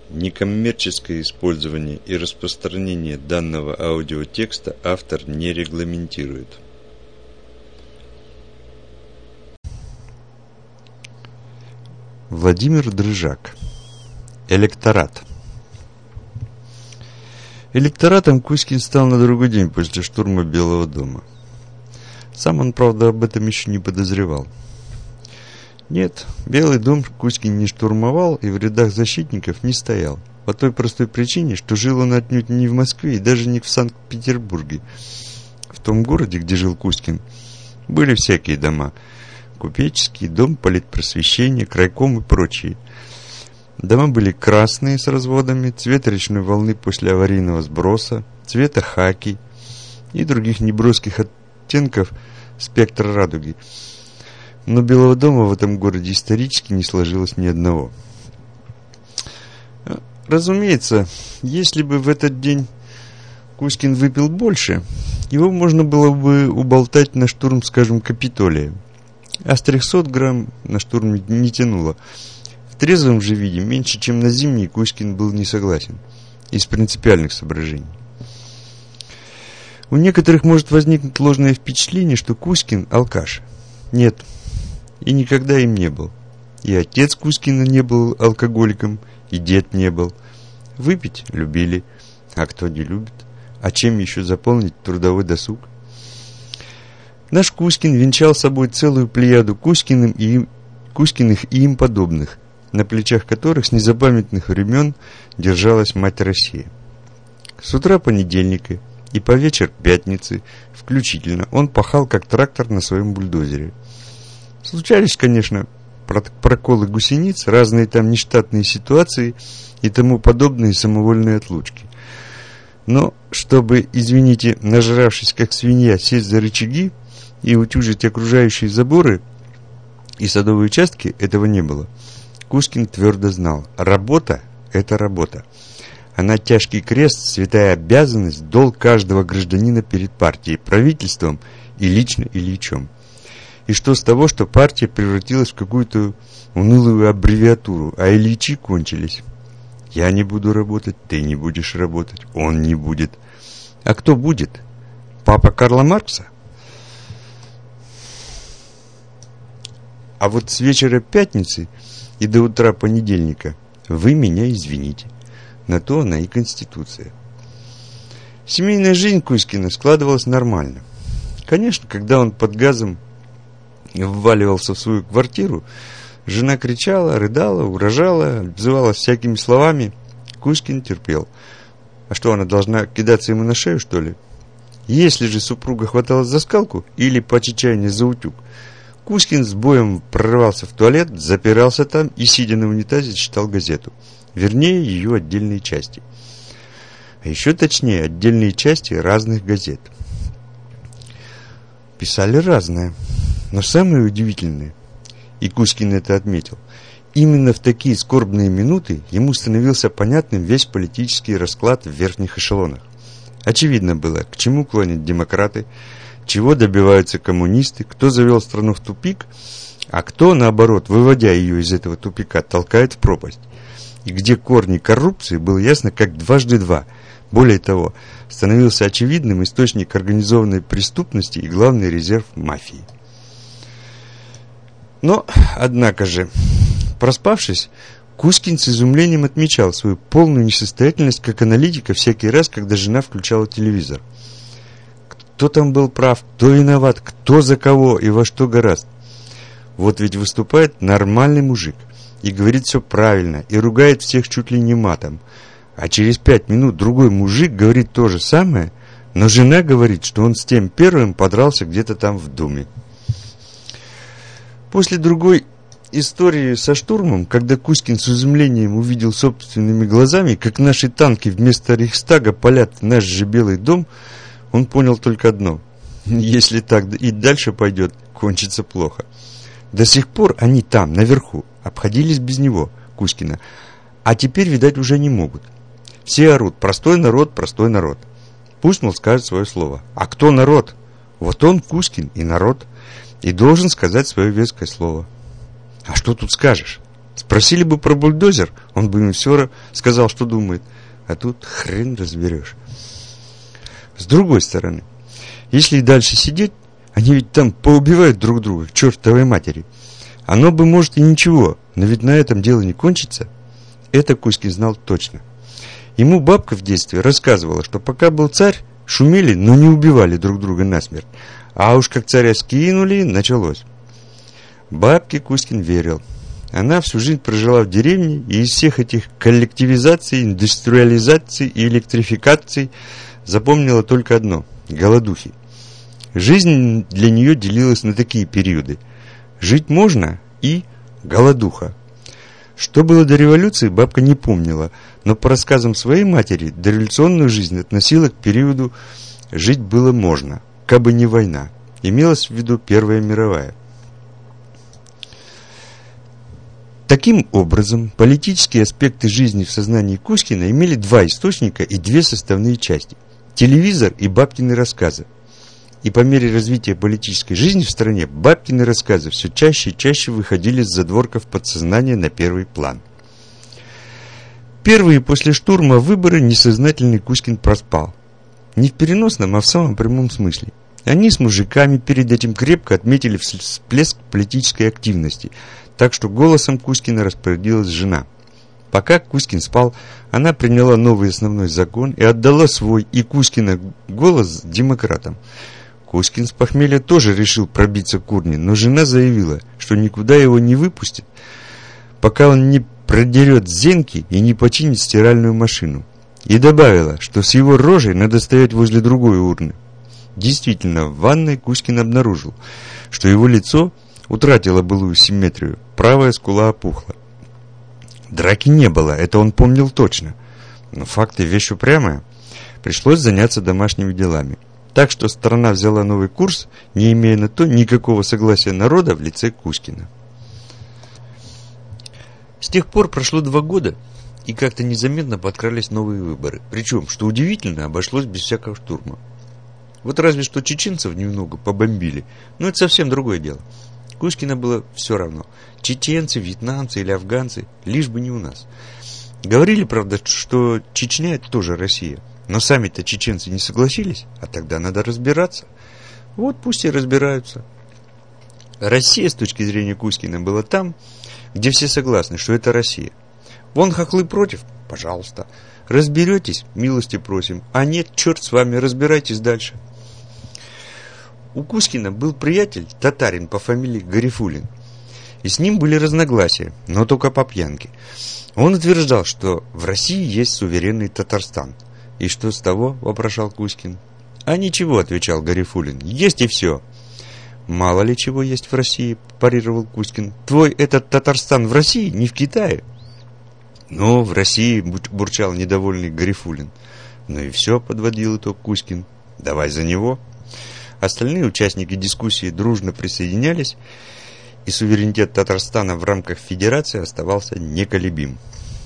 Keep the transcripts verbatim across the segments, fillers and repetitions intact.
Некоммерческое использование и распространение данного аудиотекста автор не регламентирует. Владимир Дрыжак. Электорат. Электоратом Кузькин стал на другой день после штурма Белого дома. Сам он, правда, об этом еще не подозревал. Нет, Белый дом Кузькин не штурмовал и в рядах защитников не стоял. По той простой причине, что жил он отнюдь не в Москве и даже не в Санкт-Петербурге. В том городе, где жил Кузькин, были всякие дома. Купеческий, дом политпросвещения, крайком и прочие. Дома были красные с разводами, цвета речной волны после аварийного сброса, цвета хаки и других неброских оттенков спектра радуги. Но Белого дома в этом городе исторически не сложилось ни одного. Разумеется, если бы в этот день Кузькин выпил больше, его можно было бы уболтать на штурм, скажем, Капитолия. А с трехсот грамм на штурм не тянуло. В трезвом же виде меньше, чем на зимний, Кузькин был не согласен. Из принципиальных соображений. У некоторых может возникнуть ложное впечатление, что Кузькин алкаш. Нет. И никогда им не был. И отец Кузькина не был алкоголиком, и дед не был. Выпить любили, а кто не любит? А чем еще заполнить трудовой досуг? Наш Кузькин венчал собой целую плеяду Кузькиным и им, Кузькиных и им подобных, на плечах которых с незапамятных времен держалась мать Россия. С утра понедельника и по вечер пятницы включительно он пахал как трактор на своем бульдозере. Случались, конечно, проколы гусениц, разные там нештатные ситуации и тому подобные самовольные отлучки. Но чтобы, извините, нажравшись как свинья, сесть за рычаги и утюжить окружающие заборы и садовые участки, этого не было. Кузькин твердо знал: работа – это работа. Она тяжкий крест, святая обязанность, долг каждого гражданина перед партией, правительством и лично Ильичом. И что с того, что партия превратилась в какую-то унылую аббревиатуру, а Ильичи кончились? Я не буду работать, ты не будешь работать, он не будет. А кто будет? Папа Карла Маркса? А вот с вечера пятницы и до утра понедельника вы меня извините. На то она и Конституция. Семейная жизнь Кузькина складывалась нормально. Конечно, когда он под газом вваливался в свою квартиру, жена кричала, рыдала, угрожала, обзывалась всякими словами. Кузькин терпел. А что, она должна кидаться ему на шею, что ли? Если же супруга хваталась за скалку или по чечаянию за утюг, Кузькин с боем прорывался в туалет, запирался там и, сидя на унитазе, читал газету. Вернее, ее отдельные части. А еще точнее, отдельные части разных газет. Писали разное. Но самое удивительное, и Кузькин это отметил, именно в такие скорбные минуты ему становился понятным весь политический расклад в верхних эшелонах. Очевидно было, к чему клонят демократы, чего добиваются коммунисты, кто завел страну в тупик, а кто, наоборот, выводя ее из этого тупика, толкает в пропасть. И где корни коррупции, было ясно как дважды два. Более того, становился очевидным источник организованной преступности и главный резерв мафии. Но, однако же, проспавшись, Кузькин с изумлением отмечал свою полную несостоятельность как аналитика всякий раз, когда жена включала телевизор. Кто там был прав, кто виноват, кто за кого и во что горазд. Вот ведь выступает нормальный мужик и говорит все правильно, и ругает всех чуть ли не матом. А через пять минут другой мужик говорит то же самое, но жена говорит, что он с тем первым подрался где-то там в Думе. После другой истории со штурмом, когда Кузькин с изумлением увидел собственными глазами, как наши танки вместо Рейхстага палят наш же Белый дом, он понял только одно: если так и дальше пойдет, кончится плохо. До сих пор они там, наверху, обходились без него, Кузькина, а теперь, видать, уже не могут. Все орут: простой народ, простой народ. Пусть, мол, скажет свое слово. А кто народ? Вот он, Кузькин, и народ. И должен сказать свое веское слово. А что тут скажешь? Спросили бы про бульдозер, он бы им все сказал, что думает. А тут хрен разберешь. С другой стороны, если и дальше сидеть, они ведь там поубивают друг друга, к чертовой матери. Оно бы, может, и ничего, но ведь на этом дело не кончится. Это Кузькин знал точно. Ему бабка в детстве рассказывала, что пока был царь, шумели, но не убивали друг друга насмерть. А уж как царя скинули, началось. Бабке Кузькин верил. Она всю жизнь прожила в деревне, и из всех этих коллективизаций, индустриализаций и электрификаций запомнила только одно – голодухи. Жизнь для нее делилась на такие периоды. Жить можно и голодуха. Что было до революции, бабка не помнила, но по рассказам своей матери дореволюционную жизнь относила к периоду «жить было можно», кабы не война. Имелась в виду Первая мировая. Таким образом, политические аспекты жизни в сознании Кузькина имели два источника и две составные части – телевизор и бабкины рассказы. И по мере развития политической жизни в стране бабкины рассказы все чаще и чаще выходили с задворков подсознания на первый план. Первые после штурма выборы несознательный Кузькин проспал. Не в переносном, а в самом прямом смысле. Они с мужиками перед этим крепко отметили всплеск политической активности, так что голосом Кузькина распорядилась жена. Пока Кузькин спал, она приняла новый основной закон и отдала свой и Кузькина голос демократам. Кузькин с похмелья тоже решил пробиться к урне, но жена заявила, что никуда его не выпустит, пока он не продерет зенки и не починит стиральную машину. И добавила, что с его рожей надо стоять возле другой урны. Действительно, в ванной Кузькин обнаружил, что его лицо утратило былую симметрию, правая скула опухла. Драки не было, это он помнил точно. Но факты вещь упрямая. Пришлось заняться домашними делами. Так что страна взяла новый курс, не имея на то никакого согласия народа в лице Кузькина. С тех пор прошло два года, и как-то незаметно подкрались новые выборы. Причем, что удивительно, обошлось без всякого штурма. Вот разве что чеченцев немного побомбили, но это совсем другое дело. Кузькина было все равно. Чеченцы, вьетнамцы или афганцы, лишь бы не у нас. Говорили, правда, что Чечня – это тоже Россия. Но сами-то чеченцы не согласились, а тогда надо разбираться. Вот пусть и разбираются. Россия, с точки зрения Кузькина, была там, где все согласны, что это Россия. Вон хохлы против? Пожалуйста. Разберетесь? Милости просим. А нет, черт с вами, разбирайтесь дальше. У Кузькина был приятель, татарин по фамилии Гарифуллин. И с ним были разногласия, но только по пьянке. Он утверждал, что в России есть суверенный Татарстан. «И что с того?» – вопрошал Кузькин. «А ничего», – отвечал Гарифуллин, – «есть и все». «Мало ли чего есть в России», – парировал Кузькин. «Твой этот Татарстан в России, не в Китае». «Ну, в России», – бурчал недовольный Гарифуллин. «Ну и все», – подводил итог Кузькин. «Давай за него». Остальные участники дискуссии дружно присоединялись, и суверенитет Татарстана в рамках федерации оставался неколебим.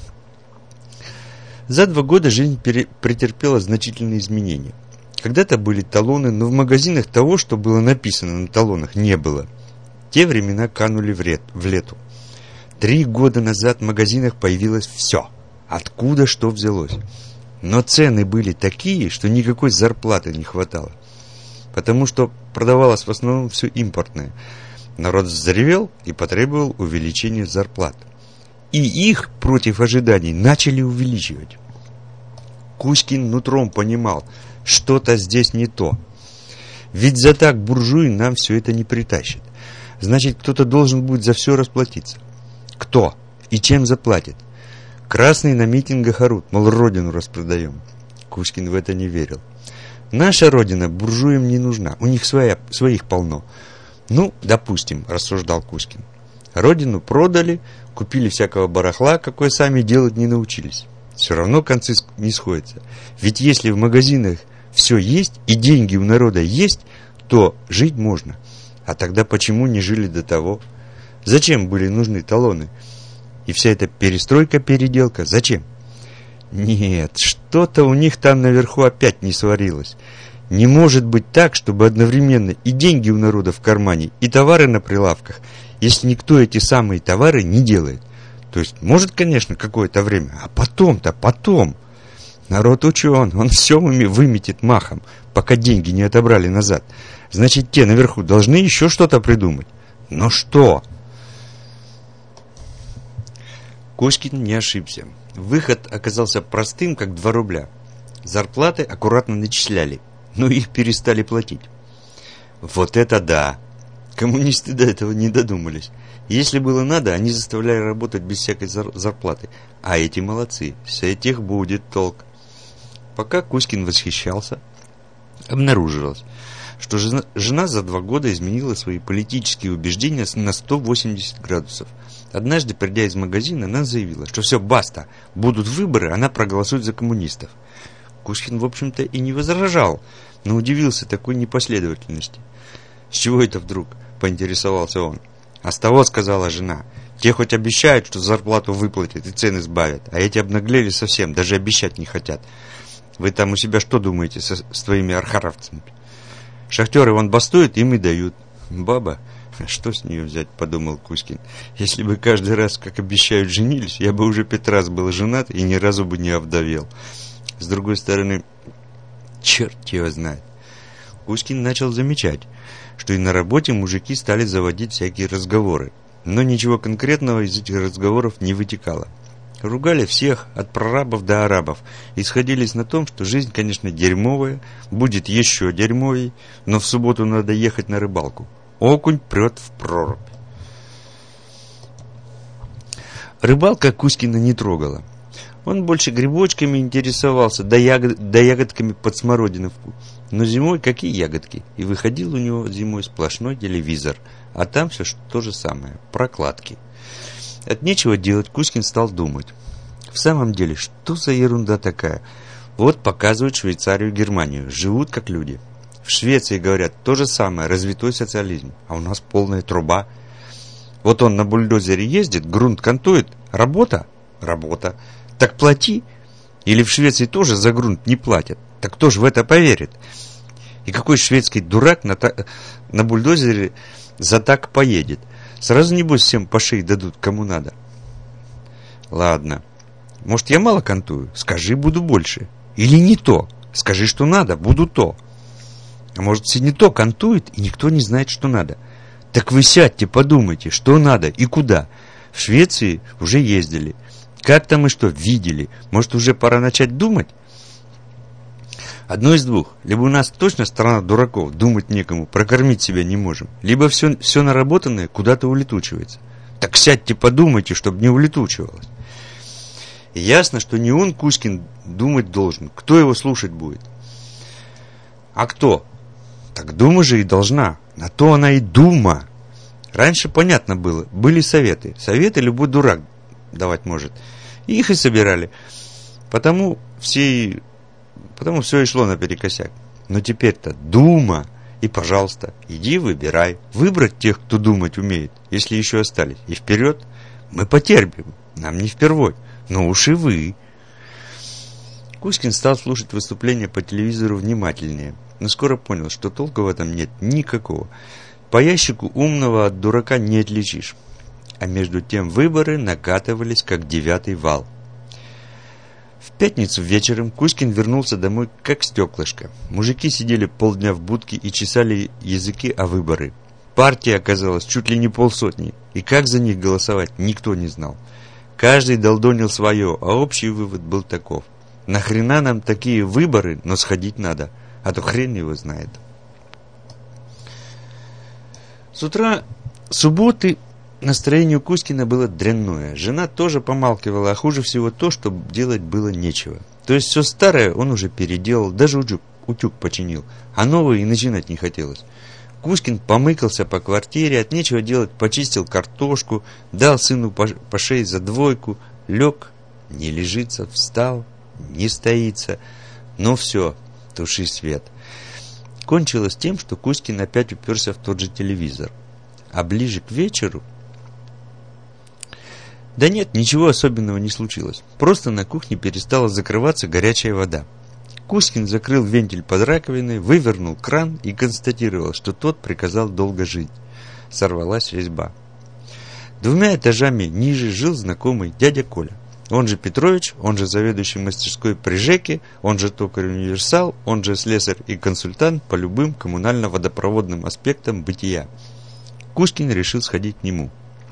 За два года жизнь претерпела значительные изменения. Когда-то были талоны, но в магазинах того, что было написано на талонах, не было. Те времена канули в, ред, в лету. Три года назад в магазинах появилось все. Откуда что взялось. Но цены были такие, что никакой зарплаты не хватало. Потому что продавалось в основном все импортное. Народ взревел и потребовал увеличения зарплат. И их, против ожиданий, начали увеличивать. Кузькин нутром понимал, что-то здесь не то. Ведь за так буржуи нам все это не притащит. Значит, кто-то должен будет за все расплатиться. Кто? И чем заплатит? Красные на митингах орут, мол, родину распродаем. Кузькин в это не верил. Наша родина буржуям не нужна, у них своя, своих полно. Ну, допустим, рассуждал Кузькин. Родину продали, купили всякого барахла, какое сами делать не научились. Все равно концы не сходятся. Ведь если в магазинах все есть и деньги у народа есть, то жить можно. А тогда почему не жили до того? Зачем были нужны талоны? И вся эта перестройка-переделка, зачем? Нет, что-то у них там наверху опять не сварилось. Не может быть так, чтобы одновременно и деньги у народа в кармане, и товары на прилавках, если никто эти самые товары не делает. То есть, может, конечно, какое-то время, а потом-то, потом. Народ учен, он все выметит махом, пока деньги не отобрали назад. Значит, те наверху должны еще что-то придумать. Но что? Кузькин не ошибся. Выход оказался простым, как два рубля. Зарплаты аккуратно начисляли, но их перестали платить. Вот это да! Коммунисты до этого не додумались. Если было надо, они заставляли работать без всякой зарплаты. А эти молодцы, с этих будет толк. Пока Кузькин восхищался, обнаружилось, что жена, жена за два года изменила свои политические убеждения на сто восемьдесят градусов. Однажды, придя из магазина, она заявила, что все, баста, будут выборы, она проголосует за коммунистов. Кузькин, в общем-то, и не возражал, но удивился такой непоследовательности. «С чего это вдруг?» – поинтересовался он. «А с того, – сказала жена, – те хоть обещают, что зарплату выплатят и цены сбавят, а эти обнаглели совсем, даже обещать не хотят. Вы там у себя что думаете со, с твоими архаровцами? Шахтеры вон бастуют, им и дают. Баба, что с нее взять, подумал Кузькин. Если бы каждый раз, как обещают, женились, я бы уже пять раз был женат и ни разу бы не овдовел. С другой стороны, черт его знает». Кузькин начал замечать, что и на работе мужики стали заводить всякие разговоры, но ничего конкретного из этих разговоров не вытекало. Ругали всех, от прорабов до арабов, и сходились на том, что жизнь, конечно, дерьмовая, будет еще дерьмовей, но в субботу надо ехать на рыбалку. Окунь прет в прорубь. Рыбалка Кузькина не трогала. Он больше грибочками интересовался, да, ягод, да ягодками под смородиновку. Но зимой какие ягодки? И выходил у него зимой сплошной телевизор, а там все то же самое, прокладки. От нечего делать Кузькин стал думать. В самом деле, что за ерунда такая? Вот показывают Швейцарию и Германию, живут как люди. В Швеции, говорят, то же самое, развитой социализм, а у нас полная труба. Вот он на бульдозере ездит, грунт кантует, работа? Работа. Так плати. Или в Швеции тоже за грунт не платят. Так кто же в это поверит? И какой шведский дурак на, та... на бульдозере за так поедет? Сразу, небось, всем по шее дадут, кому надо. Ладно. Может, я мало кантую? Скажи, буду больше. Или не то? Скажи, что надо, буду то. А может, все не то кантует, и никто не знает, что надо. Так вы сядьте, подумайте, что надо и куда. В Швеции уже ездили. Как там и что, видели. Может, уже пора начать думать? Одно из двух. Либо у нас точно страна дураков, думать некому, прокормить себя не можем. Либо все, все наработанное куда-то улетучивается. Так сядьте, подумайте, чтобы не улетучивалось. И ясно, что не он, Кузькин, думать должен. Кто его слушать будет? А кто? Так дума же и должна. На то она и дума. Раньше понятно было. Были советы. Советы любой дурак давать может. И их и собирали. Потому все... Потому все и шло наперекосяк. Но теперь-то дума, и, пожалуйста, иди выбирай. Выбрать тех, кто думать умеет, если еще остались. И вперед мы потерпим, нам не впервой, но уж и вы. Кузькин стал слушать выступления по телевизору внимательнее, но скоро понял, что толку в этом нет никакого. По ящику умного от дурака не отличишь. А между тем выборы накатывались, как девятый вал. В пятницу вечером Кузькин вернулся домой как стеклышко. Мужики сидели полдня в будке и чесали языки о выборы. Партия оказалась чуть ли не полсотни, и как за них голосовать, никто не знал. Каждый долдонил свое, а общий вывод был таков. Нахрена нам такие выборы, но сходить надо, а то хрен его знает. С утра субботы настроение у Кузькина было дрянное. Жена тоже помалкивала, а хуже всего то, что делать было нечего. То есть все старое он уже переделал, даже утюг, утюг починил, а новое и начинать не хотелось. Кузькин помыкался по квартире, от нечего делать почистил картошку, дал сыну по, по шее за двойку, лег, не лежится, встал, не стоится. Ну все, туши свет. Кончилось тем, что Кузькин опять уперся в тот же телевизор. А ближе к вечеру... Да нет, ничего особенного не случилось. Просто на кухне перестала закрываться горячая вода. Кузькин закрыл вентиль под раковиной, вывернул кран и констатировал, что тот приказал долго жить. Сорвалась резьба. Двумя этажами ниже жил знакомый дядя Коля. Он же Петрович, он же заведующий мастерской при ЖЭКе, он же токарь-универсал, он же слесарь и консультант по любым коммунально-водопроводным аспектам бытия. Кузькин решил сходить к нему.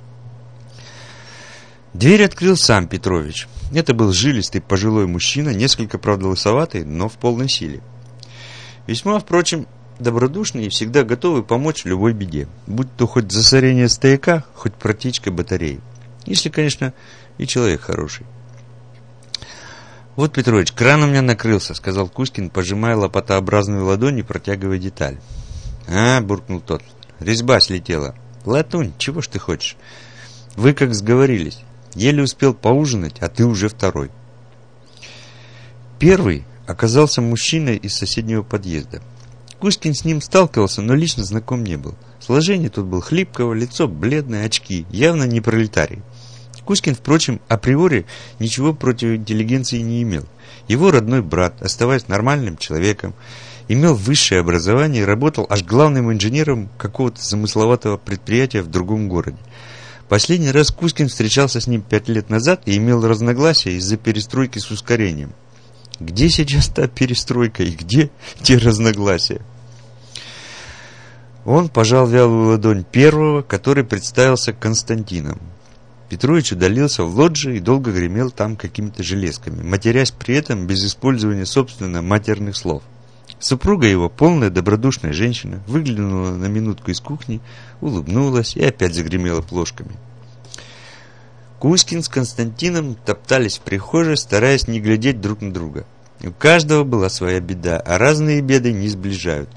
Дверь открыл сам Петрович. Это был жилистый пожилой мужчина, несколько, правда, лысоватый, но в полной силе. Весьма, впрочем, добродушный и всегда готовый помочь в любой беде, будь то хоть засорение стояка, хоть протечка батареи. Если, конечно, и человек хороший. «Вот, Петрович, кран у меня накрылся», — сказал Кузькин, пожимая лопатообразную ладонь и протягивая деталь. «А», — буркнул тот, — «резьба слетела». «Латунь, чего ж ты хочешь? Вы как сговорились. Еле успел поужинать, а ты уже второй». Первый оказался мужчиной из соседнего подъезда. Кузькин с ним сталкивался, но лично знаком не был. Сложение тут было хлипкого, лицо бледное, очки, явно не пролетарий. Кузькин, впрочем, априори ничего против интеллигенции не имел. Его родной брат, оставаясь нормальным человеком, имел высшее образование и работал аж главным инженером какого-то замысловатого предприятия в другом городе. Последний раз Кузькин встречался с ним пять лет назад и имел разногласия из-за перестройки с ускорением. Где сейчас та перестройка и где те разногласия? Он пожал вялую ладонь первого, который представился Константином. Петрович удалился в лоджию и долго гремел там какими-то железками, матерясь при этом без использования собственно матерных слов. Супруга его, полная добродушная женщина, выглянула на минутку из кухни, улыбнулась и опять загремела плошками. Кузькин с Константином топтались в прихожей, стараясь не глядеть друг на друга. У каждого была своя беда, а разные беды не сближают.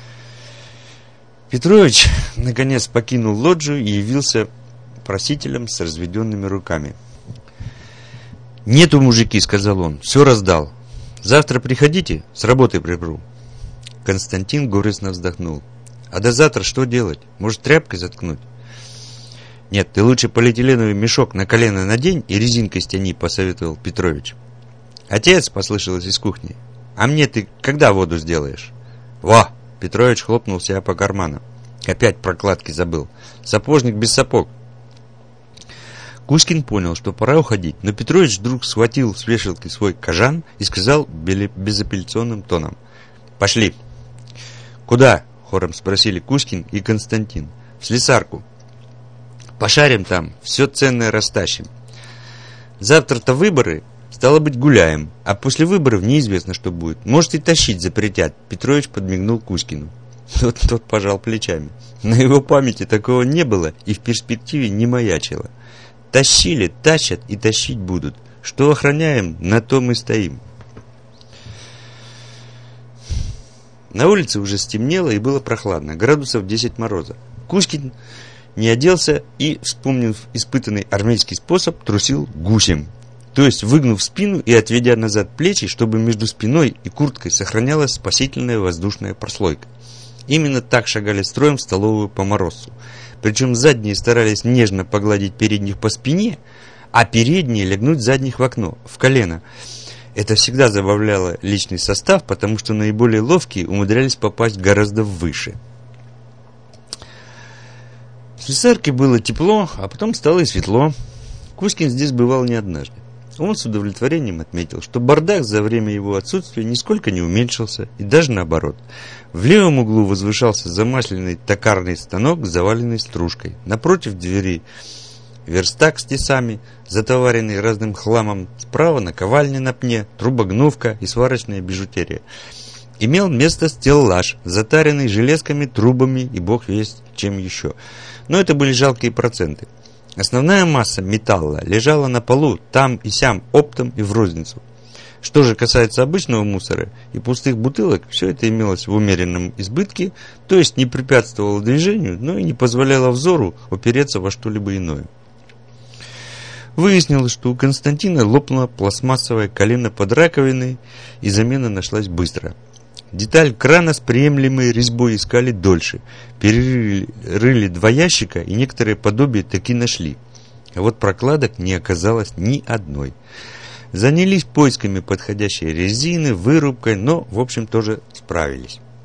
Петрович наконец покинул лоджию и явился просителем с разведенными руками. «Нету, мужики», — сказал он, — «все раздал. Завтра приходите, с работы приберу». Константин горестно вздохнул. «А до завтра что делать? Может, тряпкой заткнуть?» «Нет, ты лучше полиэтиленовый мешок на колено надень и резинкой стяни», — посоветовал Петрович. «Отец», — послышалось из кухни, — «а мне ты когда воду сделаешь?» «Во!» — Петрович хлопнул себя по карманам. «Опять прокладки забыл. Сапожник без сапог». Кузькин понял, что пора уходить, но Петрович вдруг схватил с вешалки свой кожан и сказал безапелляционным тоном: «Пошли». «Куда?» — хором спросили Кузькин и Константин. «В слесарку. Пошарим там, все ценное растащим. Завтра-то выборы, стало быть, гуляем, а после выборов неизвестно, что будет. Может, и тащить запретят». Петрович подмигнул Кузькину. Тот, тот пожал плечами. На его памяти такого не было и в перспективе не маячило. Тащили, тащат и тащить будут. Что охраняем, на то мы стоим. На улице уже стемнело и было прохладно, градусов десять мороза. Кузькин не оделся и, вспомнив испытанный армейский способ, трусил гусем. То есть выгнув спину и отведя назад плечи, чтобы между спиной и курткой сохранялась спасительная воздушная прослойка. Именно так шагали строем в столовую по морозу. Причем задние старались нежно погладить передних по спине, а передние легнуть задних в окно, в колено. Это всегда забавляло личный состав, потому что наиболее ловкие умудрялись попасть гораздо выше. В слесарке было тепло, а потом стало и светло. Кузькин здесь бывал не однажды. Он с удовлетворением отметил, что бардак за время его отсутствия нисколько не уменьшился, и даже наоборот. В левом углу возвышался замасленный токарный станок, заваленный стружкой. Напротив двери верстак с тесами, затоваренный разным хламом. Справа наковальня на пне, трубогнувка и сварочная бижутерия. Имел место стеллаж, затаренный железками, трубами и бог весть чем еще. Но это были жалкие проценты. Основная масса металла лежала на полу, там и сям, оптом и в розницу. Что же касается обычного мусора и пустых бутылок, все это имелось в умеренном избытке, то есть не препятствовало движению, но и не позволяло взору упереться во что-либо иное. Выяснилось, что у Константина лопнуло пластмассовое колено под раковиной, и замена нашлась быстро. Деталь крана с приемлемой резьбой искали дольше. Перерыли два ящика, и некоторые подобия таки нашли. А вот прокладок не оказалось ни одной. Занялись поисками подходящей резины, вырубкой, но, в общем, тоже справились.